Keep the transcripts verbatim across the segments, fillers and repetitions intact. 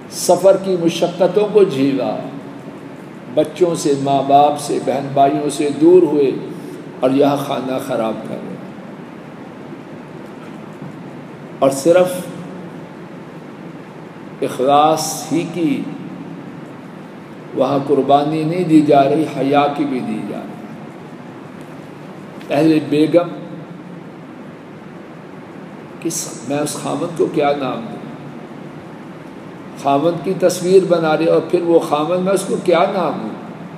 سفر کی مشقتوں کو جھیلا، بچوں سے، ماں باپ سے، بہن بھائیوں سے دور ہوئے اور یہاں کھانا خراب کر رہے، اور صرف اخلاص ہی کی وہاں قربانی نہیں دی جا رہی، حیا کی بھی دی جا رہی۔ اہل بیگم، کس میں اس خامد کو کیا نام دوں؟ خامد کی تصویر بنا رہے اور پھر وہ خامد میں اس کو کیا نام دوں؟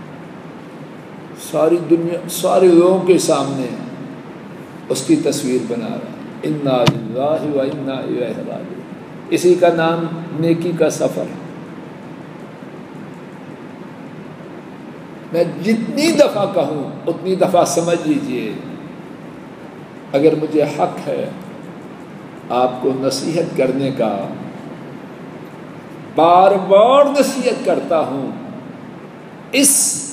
ساری دنیا، سارے لوگوں کے سامنے اس کی تصویر بنا رہا ہے۔ انا للہ و انا الیہ راجعون، اسی کا نام نیکی کا سفر ہے۔ میں جتنی دفعہ کہوں اتنی دفعہ سمجھ لیجئے، اگر مجھے حق ہے آپ کو نصیحت کرنے کا، بار بار نصیحت کرتا ہوں، اس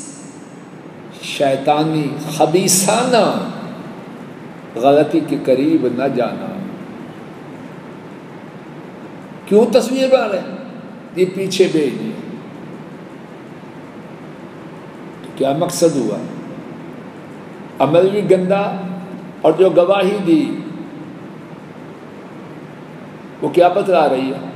شیطانی خبیثانہ غلطی کے قریب نہ جانا۔ کیوں تصویر بنا رہے ہیں؟ یہ پیچھے بھیج دیا، تو کیا مقصد ہوا؟ عمل بھی گندا، اور جو گواہی دی وہ کیا بتلا رہی ہے؟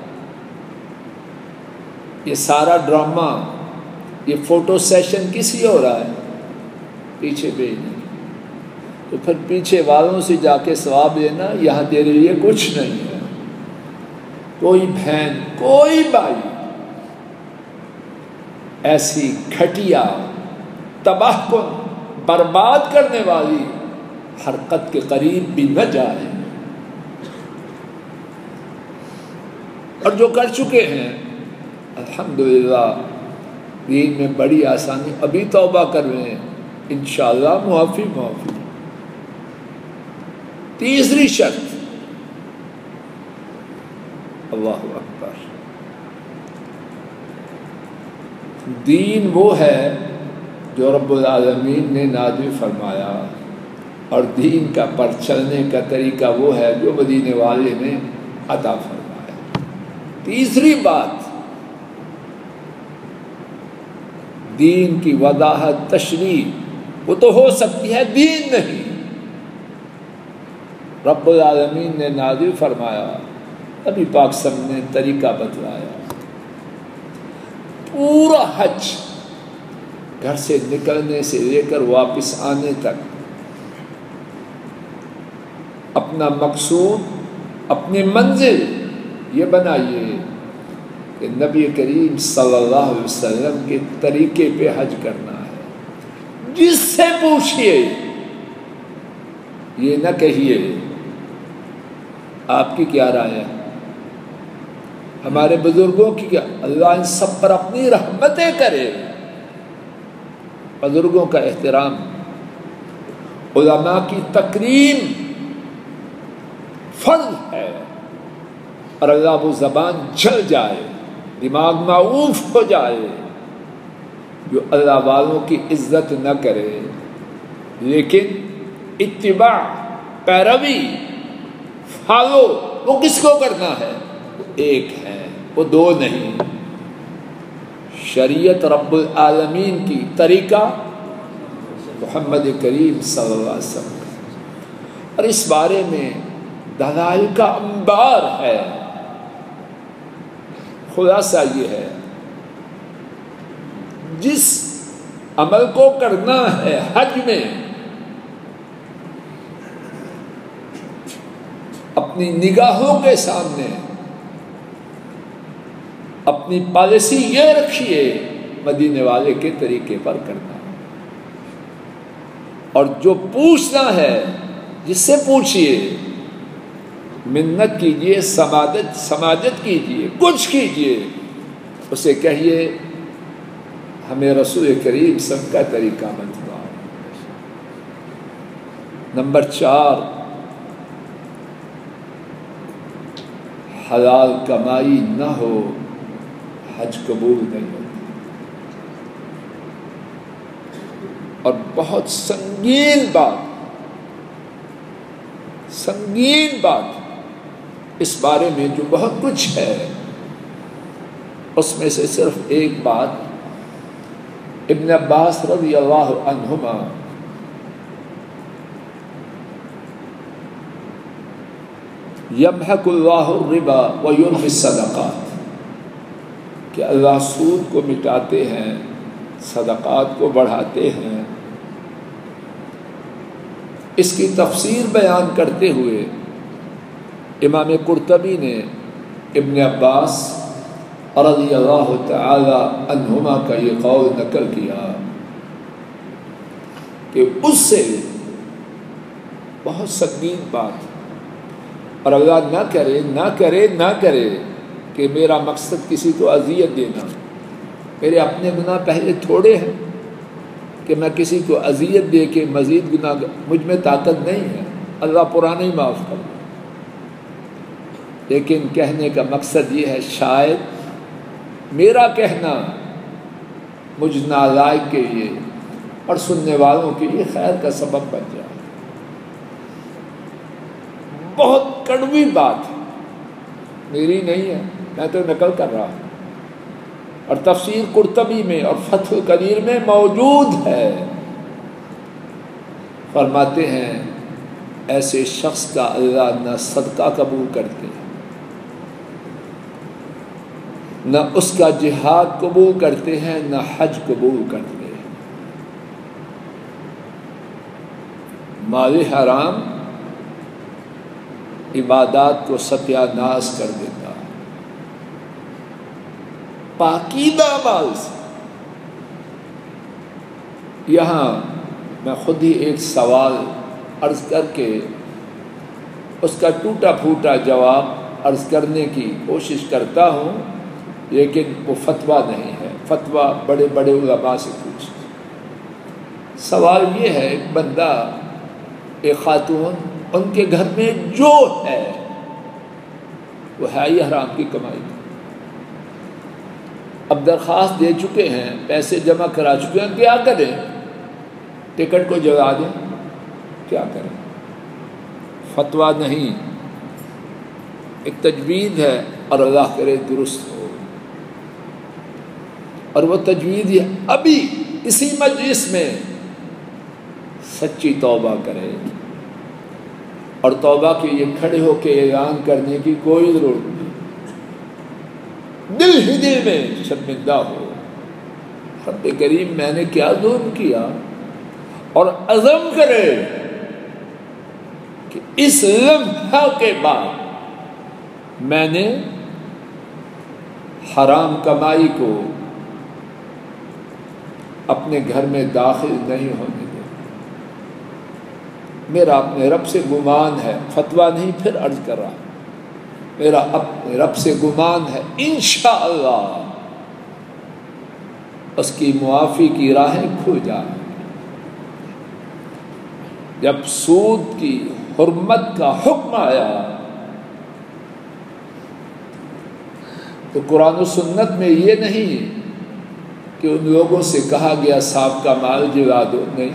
یہ سارا ڈرامہ، یہ فوٹو سیشن کس لیے ہو رہا ہے؟ پیچھے بھیجنے۔ تو پھر پیچھے والوں سے جا کے ثواب لینا، یہاں تیرے لیے کچھ نہیں ہے۔ کوئی بہن، کوئی بھائی ایسی گھٹیا، تباہ کن، برباد کرنے والی حرکت کے قریب بھی نہ جائے، اور جو کر چکے ہیں الحمدللہ دین میں بڑی آسانی، ابھی توبہ کر رہے ہیں، انشاءاللہ معافی معافی۔ تیسری شرط، اللہ اکبر، دین وہ ہے جو رب العالمین نے نازل فرمایا، اور دین کا پر چلنے کا طریقہ وہ ہے جو مدینے والے نے عطا فرمایا۔ تیسری بات، دین کی وضاحت، تشریح وہ تو ہو سکتی ہے، دین نہیں۔ رب العالمین نے نازل فرمایا، نبی پاک صلی اللہ علیہ وسلم نے طریقہ بتلایا۔ پورا حج، گھر سے نکلنے سے لے کر واپس آنے تک، اپنا مقصود، اپنی منزل یہ بنائیے کہ نبی کریم صلی اللہ علیہ وسلم کے طریقے پہ حج کرنا ہے۔ جس سے پوچھئے، یہ نہ کہیے آپ کی کیا رائے ہے، ہمارے بزرگوں کی کیا، اللہ ان سب پر اپنی رحمتیں کرے۔ بزرگوں کا احترام، علماء کی تکریم فرض ہے، اور اللہ وہ زبان جل جائے، دماغ معوف ہو جائے جو اللہ والوں کی عزت نہ کرے، لیکن اتباع، پیروی، فالو وہ کس کو کرنا ہے؟ ایک ہے، وہ دو نہیں۔ شریعت رب العالمین کی، طریقہ محمد کریم صلی اللہ علیہ وسلم، اور اس بارے میں دلائل کا انبار ہے۔ خلاصہ یہ ہے، جس عمل کو کرنا ہے حج میں، اپنی نگاہوں کے سامنے اپنی پالیسی یہ رکھیے، مدینے والے کے طریقے پر کرنا، اور جو پوچھنا ہے جس سے پوچھئے، منت کیجئے، سماجت سماجت کیجئے، کچھ کیجئے، اسے کہیے ہمیں رسول کریم صلی اللہ علیہ وسلم کا طریقہ بتلاؤ۔ نمبر چار، حلال کمائی نہ ہو حج قبول نہیں ہوتا۔ اور بہت سنگین بات، سنگین بات اس بارے میں جو بہت کچھ ہے، اس میں سے صرف ایک بات ابن عباس رضی اللہ عنہما یمحق اللہ الربا ویربی الصدقات کہ اللہ سود کو مٹاتے ہیں، صدقات کو بڑھاتے ہیں۔ اس کی تفسیر بیان کرتے ہوئے امام قرطبی نے ابن عباس رضی اللہ تعالی عنہما کا یہ قول نقل کیا کہ اس سے بہت سنگین بات، اور اللہ نہ کرے نہ کرے نہ کرے کہ میرا مقصد کسی کو اذیت دینا، میرے اپنے گناہ پہلے تھوڑے ہیں کہ میں کسی کو اذیت دے کے مزید گناہ، مجھ میں طاقت نہیں ہے، اللہ پرانا ہی معاف کر دے۔ لیکن کہنے کا مقصد یہ ہے شاید میرا کہنا مجھ نالائق کے لیے اور سننے والوں کے لیے خیر کا سبب بن جائے۔ بہت کڑوی بات ہے، میری نہیں ہے، میں تو نقل کر رہا ہوں، اور تفسیر قرطبی میں اور فتح القدیر میں موجود ہے۔ فرماتے ہیں ایسے شخص کا اللہ نہ صدقہ قبول کرتے ہیں، نہ اس کا جہاد قبول کرتے ہیں، نہ حج قبول کرتے ہیں۔ مال حرام عبادات کو ستیہ ناش کر دیتا ہے، پاکیزہ مال سے۔ یہاں میں خود ہی ایک سوال عرض کر کے اس کا ٹوٹا پھوٹا جواب عرض کرنے کی کوشش کرتا ہوں، لیکن وہ فتویٰ نہیں ہے، فتویٰ بڑے بڑے علماء سے پوچھیں۔ سوال یہ ہے، ایک بندہ، ایک خاتون، ان کے گھر میں جو ہے وہ ہے ہی حرام کی کمائی، اب درخواست دے چکے ہیں، پیسے جمع کرا چکے ہیں، کیا کریں؟ ٹکٹ کو جگا دیں، کیا کریں؟ فتویٰ نہیں، ایک تجوید ہے، اور اللہ کرے درست ہو۔ اور وہ تجوید یہ ابھی اسی مجلس میں سچی توبہ کرے، اور توبہ کے لیے کھڑے ہو کے اعلان کرنے کی کوئی ضرورت نہیں، دل ہی دل میں شرمندہ ہو، رب کریم میں نے کیا ظلم کیا، اور عزم کرے کہ اس لمحہ کے بعد میں نے حرام کمائی کو اپنے گھر میں داخل نہیں ہونے دے، میرا اپنے رب سے گمان ہے، فتویٰ نہیں، پھر عرض کر رہا ہوں، میرا اپنے رب سے گمان ہے انشاءاللہ اس کی معافی کی راہیں کھل جائیں۔ جب سود کی حرمت کا حکم آیا تو قرآن و سنت میں یہ نہیں کہ ان لوگوں سے کہا گیا صاحب کا مال جلا دو، نہیں،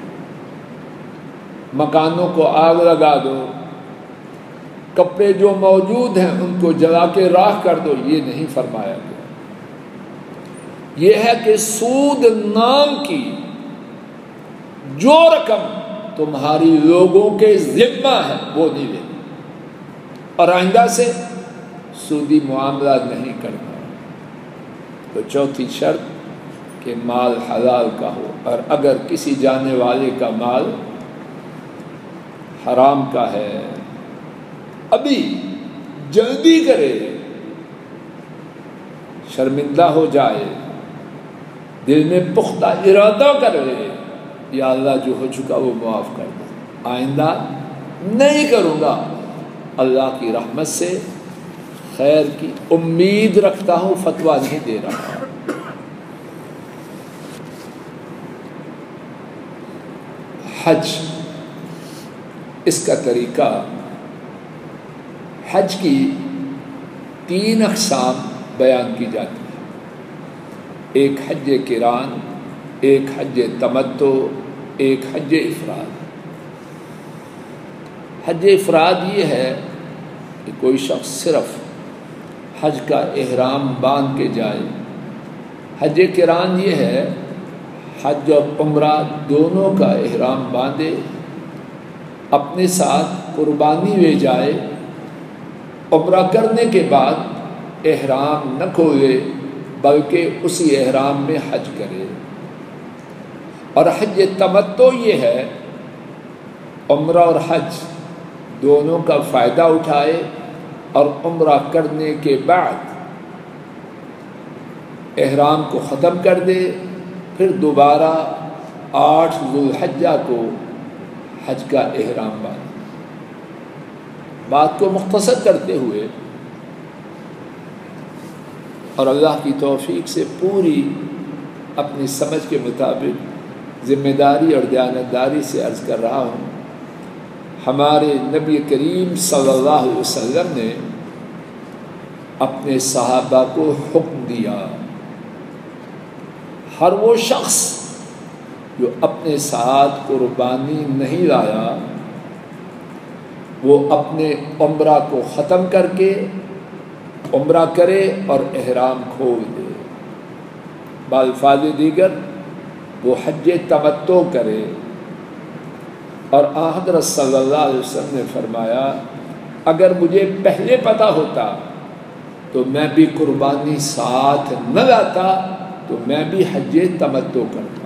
مکانوں کو آگ لگا دو، کپڑے جو موجود ہیں ان کو جلا کے راکھ کر دو، یہ نہیں فرمایا گیا۔ یہ ہے کہ سود نام کی جو رقم تمہاری لوگوں کے ذمہ ہے وہ نہیں لینی، اور آئندہ سے سودی معاملہ نہیں کرنا۔ تو چوتھی شرط کہ مال حلال کا ہو، اور اگر کسی جانے والے کا مال حرام کا ہے ابھی جلدی کرے، شرمندہ ہو جائے، دل میں پختہ ارادہ کرے، یا اللہ جو ہو چکا وہ معاف کر دے، آئندہ نہیں کروں گا، اللہ کی رحمت سے خیر کی امید رکھتا ہوں، فتویٰ نہیں دے رہا۔ حج، اس کا طریقہ، حج کی تین اقسام بیان کی جاتی ہیں، ایک حج قران، ایک حج تمتع، ایک حج افراد۔ حج افراد یہ ہے کہ کوئی شخص صرف حج کا احرام باندھ کے جائے۔ حج قران یہ ہے حج اور عمرہ دونوں کا احرام باندھے، اپنے ساتھ قربانی لے جائے، عمرہ کرنے کے بعد احرام نہ کھولے بلکہ اسی احرام میں حج کرے۔ اور حج تمتع یہ ہے عمرہ اور حج دونوں کا فائدہ اٹھائے اور عمرہ کرنے کے بعد احرام کو ختم کر دے، پھر دوبارہ آٹھ ذو الحجہ کو حج کا احرام باندھے۔ بات کو مختصر کرتے ہوئے اور اللہ کی توفیق سے پوری اپنی سمجھ کے مطابق ذمہ داری اور دیانتداری سے عرض کر رہا ہوں، ہمارے نبی کریم صلی اللہ علیہ وسلم نے اپنے صحابہ کو حکم دیا، ہر وہ شخص جو اپنے ساتھ قربانی نہیں لایا وہ اپنے عمرہ کو ختم کر کے عمرہ کرے اور احرام کھول دے، بالفاظ دیگر وہ حج تمتع کرے۔ اور آن حضرت صلی اللہ علیہ وسلم نے فرمایا اگر مجھے پہلے پتہ ہوتا تو میں بھی قربانی ساتھ نہ لاتا تو میں بھی حج تمتع کرتا۔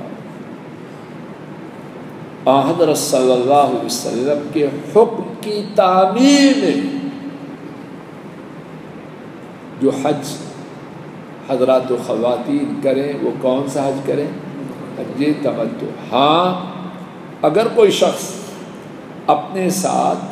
آن حضرت صلی اللہ علیہ وسلم کے حکم کی تعمیل میں جو حج حضرات و خواتین کریں وہ کون سا حج کریں؟ حج تمتع۔ ہاں اگر کوئی شخص اپنے ساتھ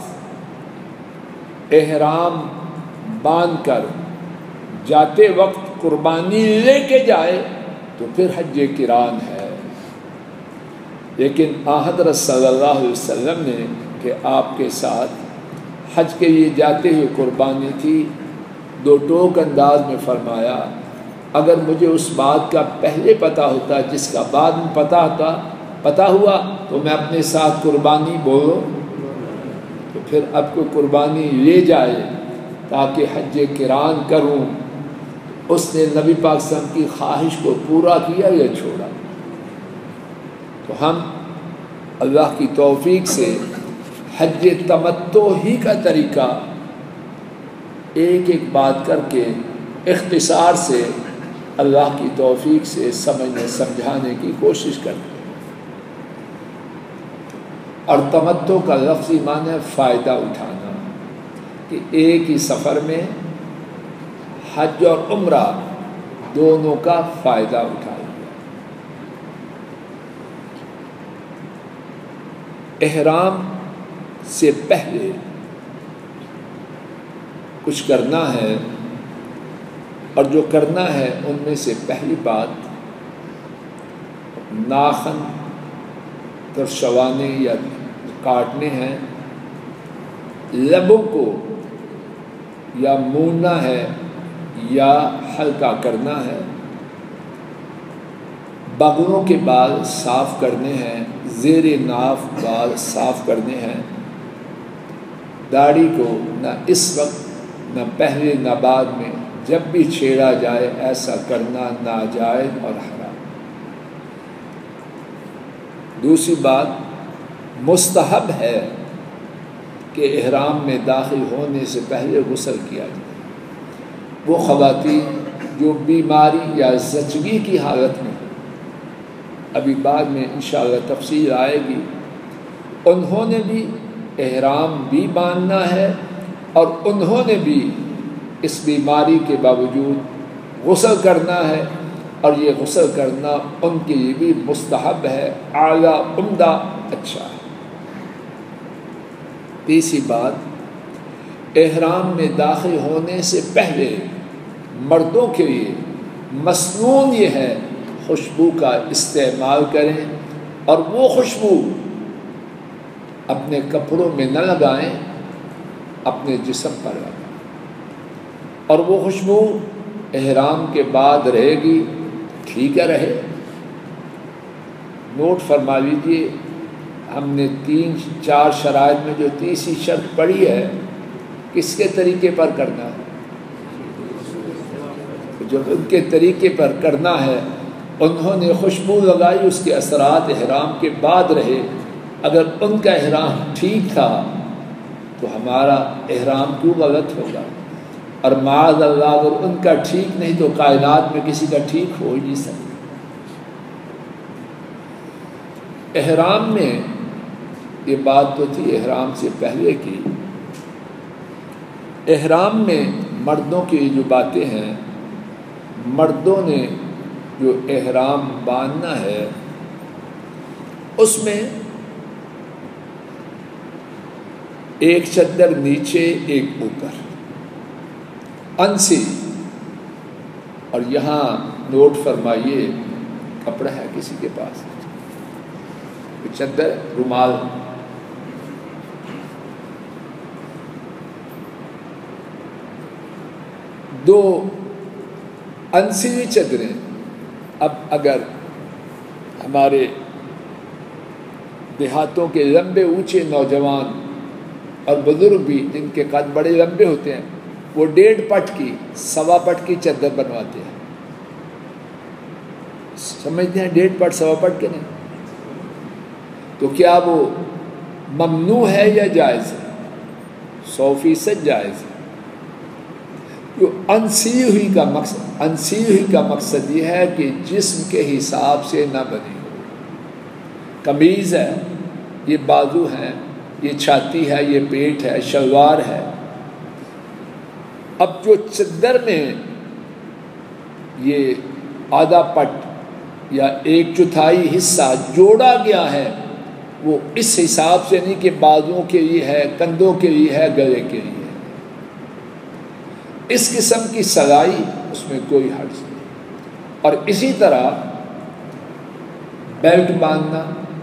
احرام باندھ کر جاتے وقت قربانی لے کے جائے تو پھر حج قران ہے، لیکن آن حضرت صلی اللہ علیہ وسلم نے کہ آپ کے ساتھ حج کے لیے جاتے ہوئے قربانی تھی، دو ٹوک انداز میں فرمایا اگر مجھے اس بات کا پہلے پتہ ہوتا جس کا بعد میں پتہ ہوتا پتہ ہوا تو میں اپنے ساتھ قربانی بولو، تو پھر اب کوئی قربانی لے جائے تاکہ حج قران کروں، اس نے نبی پاک صلی اللہ علیہ وسلم کی خواہش کو پورا کیا یا چھوڑا؟ تو ہم اللہ کی توفیق سے حج تمتع ہی کا طریقہ ایک ایک بات کر کے اختصار سے اللہ کی توفیق سے سمجھنے سمجھانے کی کوشش کرتے ہیں۔ اور تمتع کا لفظی معنی ہے فائدہ اٹھانا، کہ ایک ہی سفر میں حج اور عمرہ دونوں کا فائدہ اٹھائے۔ احرام سے پہلے کچھ کرنا ہے، اور جو کرنا ہے ان میں سے پہلی بات ناخن ترشوانے یا کاٹنے ہیں، لبوں کو یا موننا ہے یا ہلکا کرنا ہے، بغلوں کے بال صاف کرنے ہیں، زیر ناف بال صاف کرنے ہیں، داڑھی کو نہ اس وقت نہ پہلے نہ بعد میں جب بھی چھیڑا جائے ایسا کرنا ناجائز اور حرام۔ دوسری بات مستحب ہے کہ احرام میں داخل ہونے سے پہلے غسل کیا جائے۔ وہ خواتین جو بیماری یا زچگی کی حالت میں ابھی بعد میں انشاءاللہ تفصیل آئے گی، انہوں نے بھی احرام بھی باندھنا ہے اور انہوں نے بھی اس بیماری کے باوجود غسل کرنا ہے، اور یہ غسل کرنا ان کے لیے بھی مستحب ہے، اعلیٰ عمدہ اچھا ہے۔ تیسری بات احرام میں داخل ہونے سے پہلے مردوں کے لیے مسنون یہ ہے خوشبو کا استعمال کریں، اور وہ خوشبو اپنے کپڑوں میں نہ لگائیں، اپنے جسم پر لگائیں، اور وہ خوشبو احرام کے بعد رہے گی، ٹھیک ہے رہے۔ نوٹ فرما لیجیے ہم نے تین چار شرائط میں جو تیسری شرط پڑھی ہے کس کے طریقے پر کرنا ہے؟ جب ان کے طریقے پر کرنا ہے، انہوں نے خوشبو لگائی، اس کے اثرات احرام کے بعد رہے، اگر ان کا احرام ٹھیک تھا تو ہمارا احرام کیوں غلط ہوگا؟ اور معاذ اللہ اگر ان کا ٹھیک نہیں تو کائنات میں کسی کا ٹھیک ہو ہی نہیں سکتا۔ احرام میں یہ بات تو تھی احرام سے پہلے کی، احرام میں مردوں کی جو باتیں ہیں، مردوں نے جو احرام باندھنا ہے اس میں ایک چادر نیچے ایک اوپر، انسی، اور یہاں نوٹ فرمائیے کپڑا ہے کسی کے پاس، چادر، رومال، دو انسی چادریں۔ اب اگر ہمارے دیہاتوں کے لمبے اونچے نوجوان اور بزرگ بھی جن کے قد بڑے لمبے ہوتے ہیں، وہ ڈیڑھ پٹ کی، سوا پٹ کی چادر بنواتے ہیں، سمجھتے ہیں ڈیڑھ پٹ سوا پٹ کے نہیں، تو کیا وہ ممنوع ہے یا جائز ہے؟ سو فیصد جائز ہے۔ جو انسی ہوئی کا مقصد انسی ہوئی کا مقصد یہ ہے کہ جسم کے حساب سے نہ بنی ہو، قمیض ہے، یہ بازو ہیں، یہ چھاتی ہے، یہ پیٹ ہے، شلوار ہے۔ اب جو چادر میں یہ آدھا پٹ یا ایک چوتھائی حصہ جوڑا گیا ہے وہ اس حساب سے نہیں کہ بازوؤں کے لیے ہے، کندھوں کے لیے ہے، گلے کے لیے ہے، اس قسم کی سلائی اس میں کوئی حرج نہیں۔ اور اسی طرح بیلٹ باندھنا،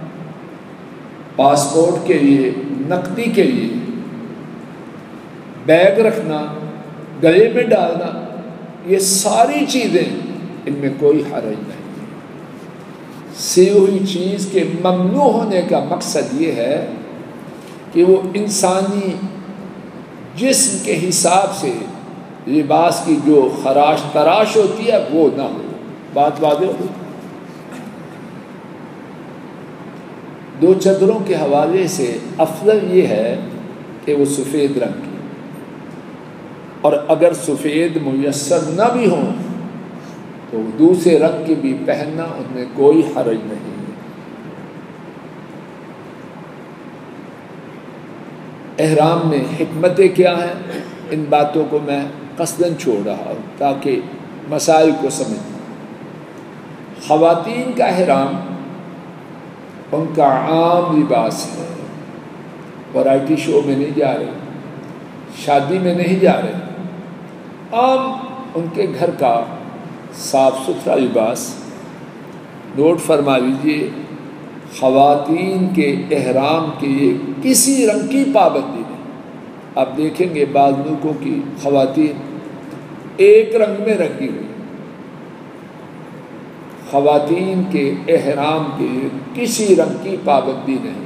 پاسپورٹ کے لیے، نقدی کے لیے، بیگ رکھنا، گلے میں ڈالنا، یہ ساری چیزیں ان میں کوئی حرج نہیں۔ سی ہوئی چیز کے ممنوع ہونے کا مقصد یہ ہے کہ وہ انسانی جسم کے حساب سے لباس کی جو خراش تراش ہوتی ہے وہ نہ ہو۔ بات واضح ہو؟ دو چادروں کے حوالے سے افضل یہ ہے کہ وہ سفید رنگ کی، اور اگر سفید میسر نہ بھی ہوں تو دوسرے رنگ کی بھی پہننا، ان میں کوئی حرج نہیں ہے۔ احرام میں حکمتیں کیا ہیں، ان باتوں کو میں قصداً چھوڑ رہا ہوں تاکہ مسائل کو سمجھیں۔ خواتین کا احرام ان کا عام لباس ہے، ورائٹی شو میں نہیں جا رہے، شادی میں نہیں جا رہے، عام ان کے گھر کا صاف ستھرا لباس۔ نوٹ فرما لیجیے، خواتین کے احرام کے لیے کسی رنگ کی پابندی نہیں۔ آپ دیکھیں گے بعض ملکوں کی خواتین ایک رنگ میں رنگی ہوئی، خواتین کے احرام کے لیے کسی رنگ کی پابندی نہیں۔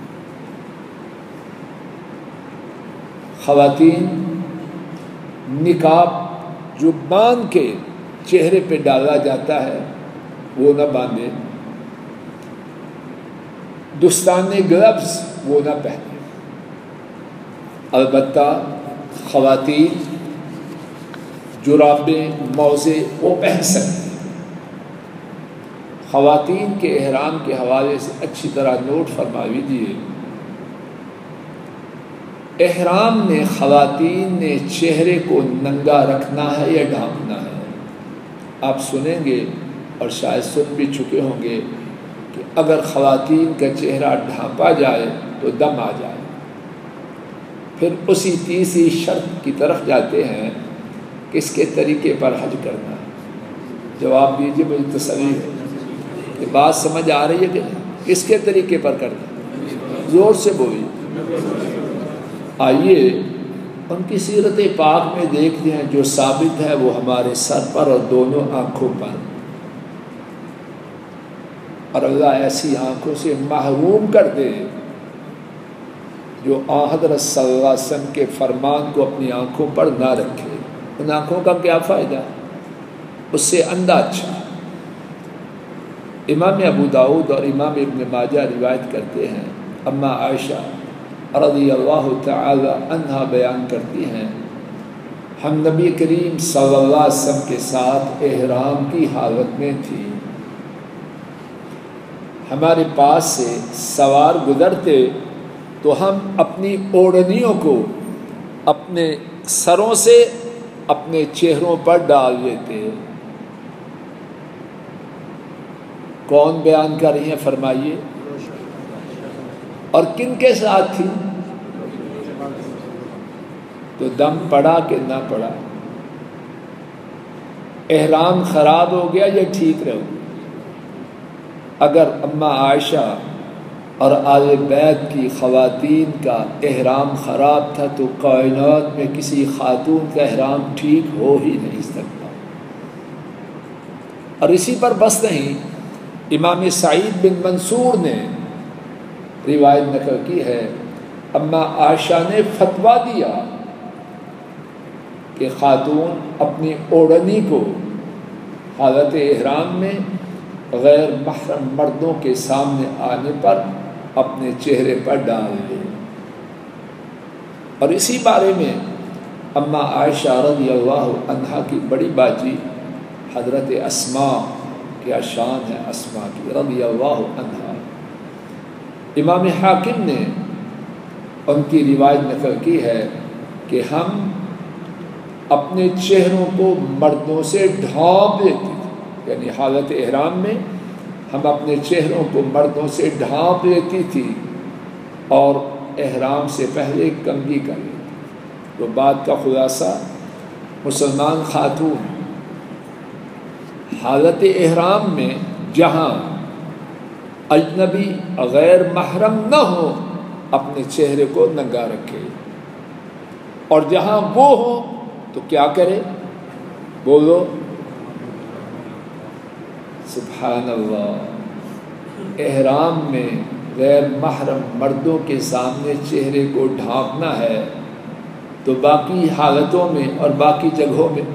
خواتین نقاب جو باندھ کے چہرے پہ ڈالا جاتا ہے وہ نہ باندھے، دستانے گلوز وہ نہ پہنے۔ البتہ خواتین جرابیں، موزے وہ پہن سکتی۔ خواتین کے احرام کے حوالے سے اچھی طرح نوٹ فرما لیجیے، احرام میں خواتین نے چہرے کو ننگا رکھنا ہے یا ڈھانپنا ہے؟ آپ سنیں گے اور شاید سن بھی چکے ہوں گے کہ اگر خواتین کا چہرہ ڈھانپا جائے تو دم آ جائے۔ پھر اسی تیسری شرط کی طرف جاتے ہیں، کس کے طریقے پر حج کرنا ہے؟ جواب دیجیے، مجھے تسلی ہے کہ بات سمجھ آ رہی ہے کہ کس کے طریقے پر کرنا؟ زور سے بولیے۔ آئیے ان کی سیرت پاک میں دیکھتے ہیں، جو ثابت ہے وہ ہمارے سر پر اور دونوں آنکھوں پر، اور اللہ ایسی آنکھوں سے محروم کر دے جو آن حضرت صلی اللہ علیہ وسلم کے فرمان کو اپنی آنکھوں پر نہ رکھے۔ ان آنکھوں کا کیا فائدہ؟ اس سے اندھا اچھا. امام ابو داؤد اور امام ابن ماجہ روایت کرتے ہیں، اما عائشہ رضی اللہ تعالی عنہا بیان کرتی ہیں، ہم نبی کریم صلی اللہ علیہ وسلم کے ساتھ احرام کی حالت میں تھی، ہمارے پاس سے سوار گزرتے تو ہم اپنی اوڑھنیوں کو اپنے سروں سے اپنے چہروں پر ڈال دیتے. کون بیان کر رہی ہیں فرمائیے؟ اور کن کے ساتھ تھی؟ تو دم پڑا کہ نہ پڑا؟ احرام خراب ہو گیا یا ٹھیک رہو؟ اگر اما عائشہ اور آل بیت کی خواتین کا احرام خراب تھا تو کائنات میں کسی خاتون کا احرام ٹھیک ہو ہی نہیں سکتا. اور اسی پر بس نہیں، امام سعید بن منصور نے روایت نقل کی ہے، اما عائشہ نے فتویٰ دیا کہ خاتون اپنی اوڑھنی کو حالت احرام میں غیر محرم مردوں کے سامنے آنے پر اپنے چہرے پر ڈال دے. اور اسی بارے میں اما عائشہ رضی اللہ عنہا کی بڑی باجی حضرت اسماء، کیا شان ہے اسماء کی رضی اللہ عنہا، امام حاکم نے ان کی روایت نقل کی ہے کہ ہم اپنے چہروں کو مردوں سے ڈھانپ لیتے تھے، یعنی حالت احرام میں ہم اپنے چہروں کو مردوں سے ڈھانپ لیتی تھی اور احرام سے پہلے کنگھی کر لیتی. تو بات کا خلاصہ، مسلمان خاتون حالت احرام میں جہاں اجنبی غیر محرم نہ ہو اپنے چہرے کو ننگا رکھے، اور جہاں وہ ہو تو کیا کرے؟ بولو سبحان اللہ. احرام میں غیر محرم مردوں کے سامنے چہرے کو ڈھانپنا ہے تو باقی حالتوں میں اور باقی جگہوں میں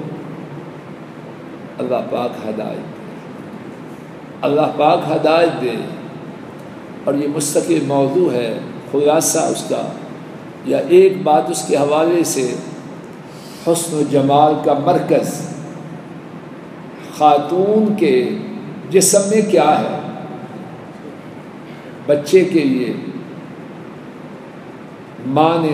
اللہ پاک ہدایت دے، اللہ پاک ہدایت دے. اور یہ مستقل موضوع ہے، خلاصہ اس کا یا ایک بات اس کے حوالے سے، حسن و جمال کا مرکز خاتون کے جسم میں کیا ہے. بچے کے لیے ماں نے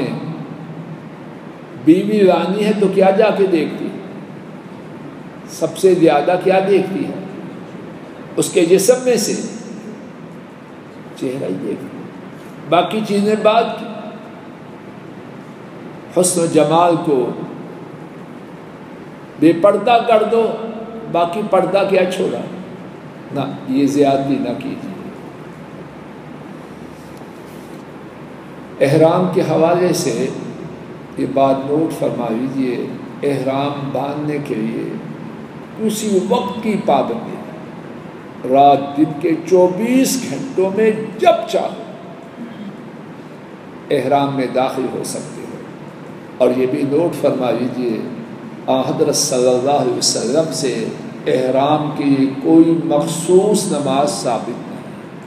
بیوی لانی ہے تو کیا جا کے دیکھتی؟ سب سے زیادہ کیا دیکھتی ہے؟ اس کے جسم میں سے چہرہ ہی دیکھتی، باقی چیزیں بعد کی. حسن و جمال کو بے پردہ کر دو، باقی پردہ کیا چھوڑا؟ نہ، یہ زیادتی نہ کیجیے. احرام کے حوالے سے یہ بات نوٹ فرما لیجیے، احرام باندھنے کے لیے اسی وقت کی پابندی ہے، رات دن کے چوبیس گھنٹوں میں جب چاہو احرام میں داخل ہو سکتے ہو. اور یہ بھی نوٹ فرما لیجیے، حضرت صلی اللہ علیہ وسلم سے احرام کی کوئی مخصوص نماز ثابت نہیں.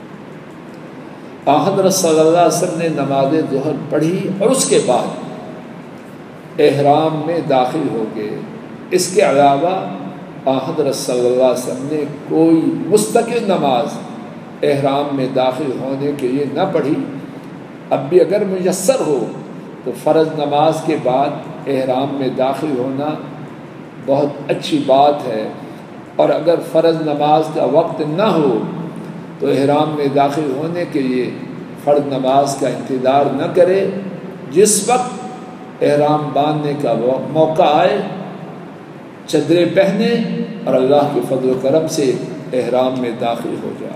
حضرت صلی اللہ علیہ وسلم نے نماز ظہر پڑھی اور اس کے بعد احرام میں داخل ہو گئے. اس کے علاوہ حضرت صلی اللہ علیہ وسلم نے کوئی مستقل نماز احرام میں داخل ہونے کے لیے نہ پڑھی. اب بھی اگر میسر ہو تو فرض نماز کے بعد احرام میں داخل ہونا بہت اچھی بات ہے، اور اگر فرض نماز کا وقت نہ ہو تو احرام میں داخل ہونے کے لیے فرض نماز کا انتظار نہ کرے. جس وقت احرام باندھنے کا موقع آئے چادریں پہنے اور اللہ کے فضل و کرم سے احرام میں داخل ہو جائے.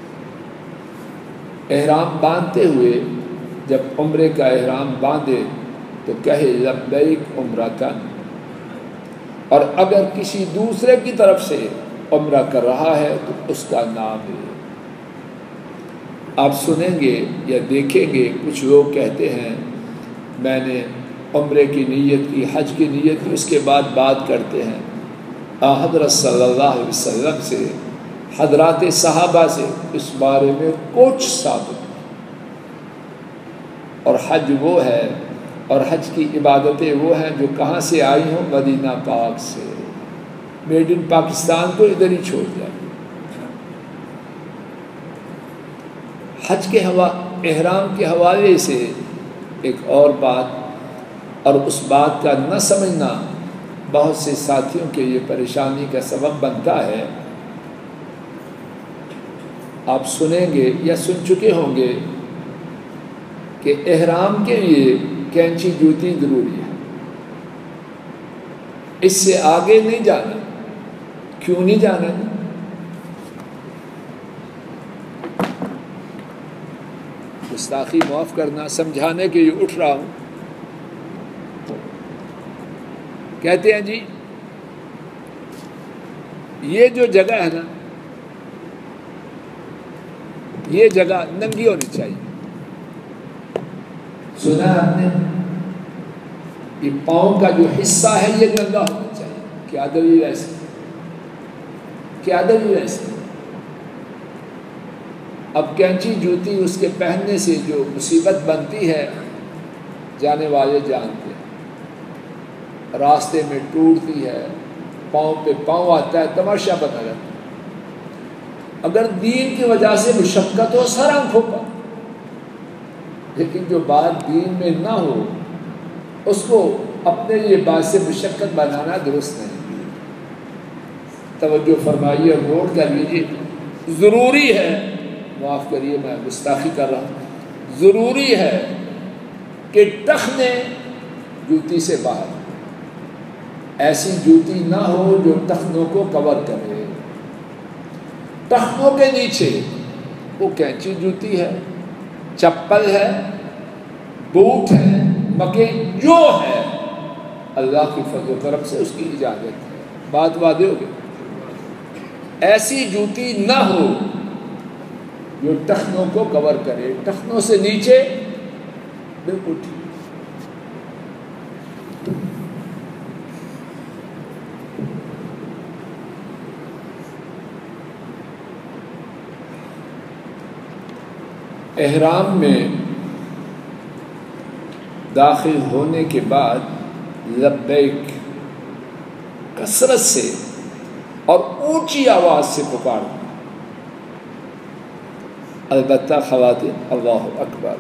احرام باندھتے ہوئے جب عمرے کا احرام باندھے تو کہے لبیک عمرتن، اور اگر کسی دوسرے کی طرف سے عمرہ کر رہا ہے تو اس کا نام ہے. آپ سنیں گے یا دیکھیں گے کچھ لوگ کہتے ہیں میں نے عمرے کی نیت کی، حج کی نیت کی، اس کے بعد بات کرتے ہیں حضرت صلی اللہ علیہ وسلم سے حضرات صحابہ سے اس بارے میں کچھ ثابت نہیں۔ اور حج وہ ہے اور حج کی عبادتیں وہ ہیں جو کہاں سے آئی ہوں؟ مدینہ پاک سے۔ میڈ ان پاکستان کو ادھر ہی چھوڑ جائے۔ حج کے حوا احرام کے حوالے سے ایک اور بات، اور اس بات کا نہ سمجھنا بہت سے ساتھیوں کے یہ پریشانی کا سبب بنتا ہے۔ آپ سنیں گے یا سن چکے ہوں گے کہ احرام کے لیے کینچی جوتی ضروری ہے، اس سے آگے نہیں جانا۔ کیوں نہیں جانا؟ گستاخی معاف کرنا، سمجھانے کے لیے اٹھ رہا ہوں۔ کہتے ہیں جی یہ جو جگہ ہے نا، یہ جگہ ننگی ہونی چاہیے۔ سنا آپ نے؟ یہ پاؤں کا جو حصہ ہے یہ ننگا ہونا چاہیے۔ کیا دلیل ہے اس کی؟ کیا دلیل ہے اس کی؟ اب کینچی جوتی اس کے پہننے سے جو مصیبت بنتی ہے جانے والے جانتے ہیں، راستے میں ٹوٹتی ہے، پاؤں پہ پاؤں آتا ہے، تماشا بنا رہتا ہے۔ اگر دین کی وجہ سے مشقت ہو سر آنکھوں پر، لیکن جو بات دین میں نہ ہو اس کو اپنے لیے باعث مشقت بنانا درست نہیں۔ توجہ فرمائیے اور نوٹ کر لیجیے، ضروری ہے، معاف کریے میں گستاخی کر رہا ہوں، ضروری ہے کہ ٹخنے جوتی سے باہر، ایسی جوتی نہ ہو جو ٹخنوں کو کور کرے۔ ٹخنوں کے نیچے وہ کینچی جوتی ہے، چپل ہے، بوٹ ہے، مکے جو ہے، اللہ کی فضل و کرم سے اس کی اجازت ہے۔ بات واضح ہو گئی؟ ایسی جوتی نہ ہو جو ٹخنوں کو کور کرے، ٹخنوں سے نیچے بالکل ٹھیک۔ احرام میں داخل ہونے کے بعد لبیک کثرت سے اور اونچی آواز سے پکارنا۔ البتہ خواتین، اللہ اکبر،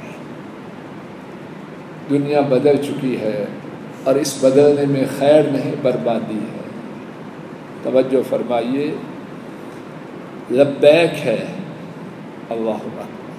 دنیا بدل چکی ہے اور اس بدلنے میں خیر نہیں بربادی ہے۔ توجہ فرمائیے، لبیک ہے، اللہ اکبر،